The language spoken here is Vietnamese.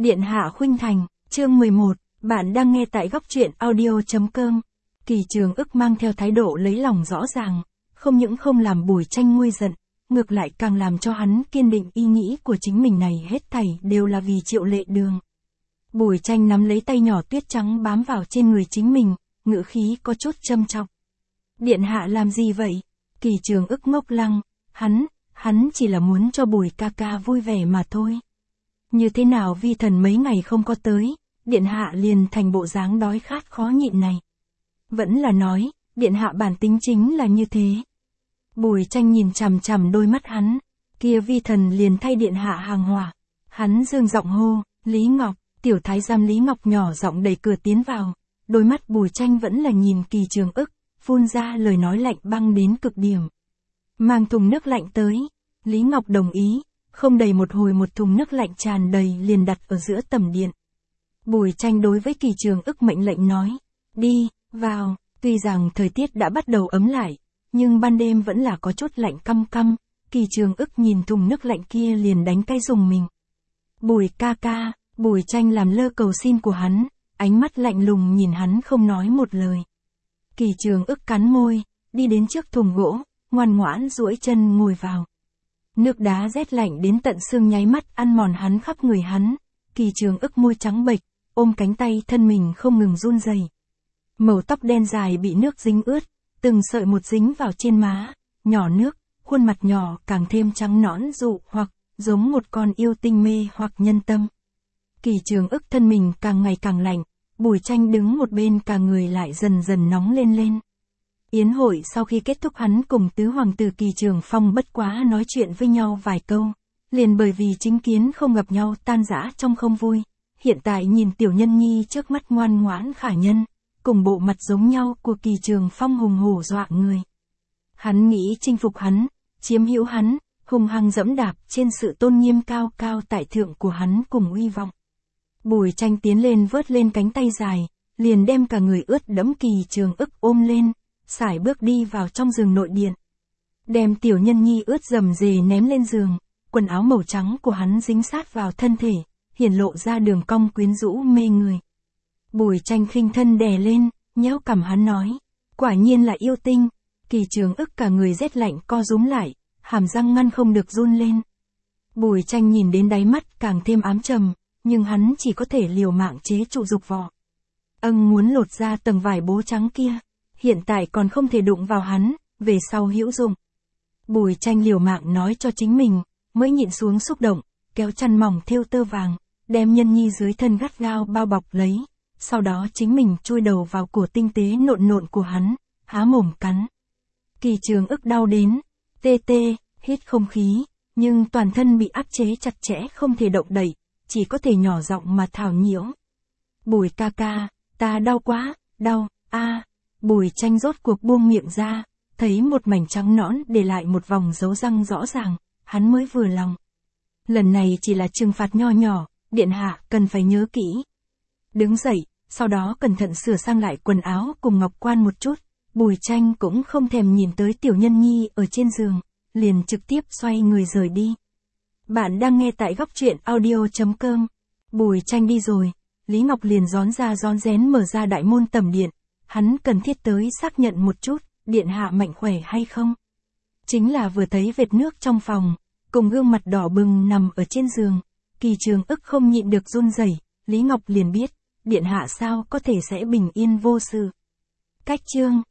Điện hạ khuynh thành, chương 11, bạn đang nghe tại góc truyện audio.com. Kỳ Trường Ức mang theo thái độ lấy lòng rõ ràng, không những không làm Bùi Tranh nguôi giận, ngược lại càng làm cho hắn kiên định ý nghĩ của chính mình này hết thảy đều là vì Triệu Lệ Đường. Bùi Tranh nắm lấy tay nhỏ tuyết trắng bám vào trên người chính mình, ngữ khí có chút châm chọc. Điện hạ làm gì vậy? Kỳ Trường Ức ngốc lăng, hắn chỉ là muốn cho Bùi ca ca vui vẻ mà thôi. Như thế nào vi thần mấy ngày không có tới, điện hạ liền thành bộ dáng đói khát khó nhịn này. Vẫn là nói, điện hạ bản tính chính là như thế. Bùi Tranh nhìn chằm chằm đôi mắt hắn, kia vi thần liền thay điện hạ hàng hỏa. Hắn dương giọng hô, Lý Ngọc, tiểu thái giám Lý Ngọc nhỏ giọng đẩy cửa tiến vào, đôi mắt Bùi Tranh vẫn là nhìn Kỳ Trường Ức, phun ra lời nói lạnh băng đến cực điểm. Mang thùng nước lạnh tới, Lý Ngọc đồng ý. Không đầy một hồi một thùng nước lạnh tràn đầy liền đặt ở giữa tầm điện. Bùi Tranh đối với Kỳ Trường Ức mệnh lệnh nói, đi, vào, tuy rằng thời tiết đã bắt đầu ấm lại, nhưng ban đêm vẫn là có chút lạnh căm căm, Kỳ Trường Ức nhìn thùng nước lạnh kia liền đánh cái rùng mình. Bùi ca ca, Bùi Tranh làm lơ cầu xin của hắn, ánh mắt lạnh lùng nhìn hắn không nói một lời. Kỳ Trường Ức cắn môi, đi đến trước thùng gỗ, ngoan ngoãn duỗi chân ngồi vào. Nước đá rét lạnh đến tận xương nháy mắt ăn mòn hắn khắp người hắn, Kỳ Trường Ức môi trắng bệch, ôm cánh tay thân mình không ngừng run rẩy. Màu tóc đen dài bị nước dính ướt, từng sợi một dính vào trên má, nhỏ nước, khuôn mặt nhỏ càng thêm trắng nõn dụ hoặc, giống một con yêu tinh mê hoặc nhân tâm. Kỳ Trường Ức thân mình càng ngày càng lạnh, Bùi Tranh đứng một bên cả người lại dần dần nóng lên. Yến hội sau khi kết thúc hắn cùng tứ hoàng tử Kỳ Trường Phong bất quá nói chuyện với nhau vài câu, liền bởi vì chính kiến không gặp nhau tan rã trong không vui. Hiện tại nhìn tiểu nhân nhi trước mắt ngoan ngoãn khả nhân, cùng bộ mặt giống nhau của Kỳ Trường Phong hùng hổ dọa người. Hắn nghĩ chinh phục hắn, chiếm hữu hắn, hung hăng dẫm đạp trên sự tôn nghiêm cao cao tại thượng của hắn cùng uy vọng. Bùi Tranh tiến lên vớt lên cánh tay dài, liền đem cả người ướt đẫm Kỳ Trường Ức ôm lên. Sải bước đi vào trong giường nội điện. Đem tiểu nhân nhi ướt rầm rề ném lên giường, quần áo màu trắng của hắn dính sát vào thân thể, hiển lộ ra đường cong quyến rũ mê người. Bùi Tranh khinh thân đè lên, nhéo cằm hắn nói, quả nhiên là yêu tinh. Kỳ Trường Ức cả người rét lạnh co rúm lại, hàm răng ngăn không được run lên. Bùi Tranh nhìn đến đáy mắt càng thêm ám trầm, nhưng hắn chỉ có thể liều mạng chế trụ dục vọng. Muốn lột ra tầng vải bố trắng kia. Hiện tại còn không thể đụng vào hắn, về sau hữu dụng. Bùi Tranh liều mạng nói cho chính mình, mới nhịn xuống xúc động, kéo chăn mỏng thêu tơ vàng, đem nhân nhi dưới thân gắt gao bao bọc lấy, sau đó chính mình chui đầu vào cổ tinh tế nộn nộn của hắn, há mồm cắn. Kỳ Trường Ức đau đến, tê, hít không khí, nhưng toàn thân bị áp chế chặt chẽ không thể động đậy, chỉ có thể nhỏ giọng mà thảo nhiễu. Bùi ca ca, ta đau quá, đau, a. Bùi Tranh rốt cuộc buông miệng ra, thấy một mảnh trắng nõn để lại một vòng dấu răng rõ ràng, hắn mới vừa lòng. Lần này chỉ là trừng phạt nho nhỏ, điện hạ cần phải nhớ kỹ. Đứng dậy, sau đó cẩn thận sửa sang lại quần áo cùng ngọc quan một chút, Bùi Tranh cũng không thèm nhìn tới tiểu nhân nhi ở trên giường, liền trực tiếp xoay người rời đi. Bạn đang nghe tại góc truyện audio.com. Bùi Tranh đi rồi, Lý Ngọc liền rón rén mở ra đại môn tầm điện. Hắn cần thiết tới xác nhận một chút, điện hạ mạnh khỏe hay không. Chính là vừa thấy vệt nước trong phòng, cùng gương mặt đỏ bừng nằm ở trên giường, Kỳ Trường Ức không nhịn được run rẩy, Lý Ngọc liền biết, điện hạ sao có thể sẽ bình yên vô sự. Cách chương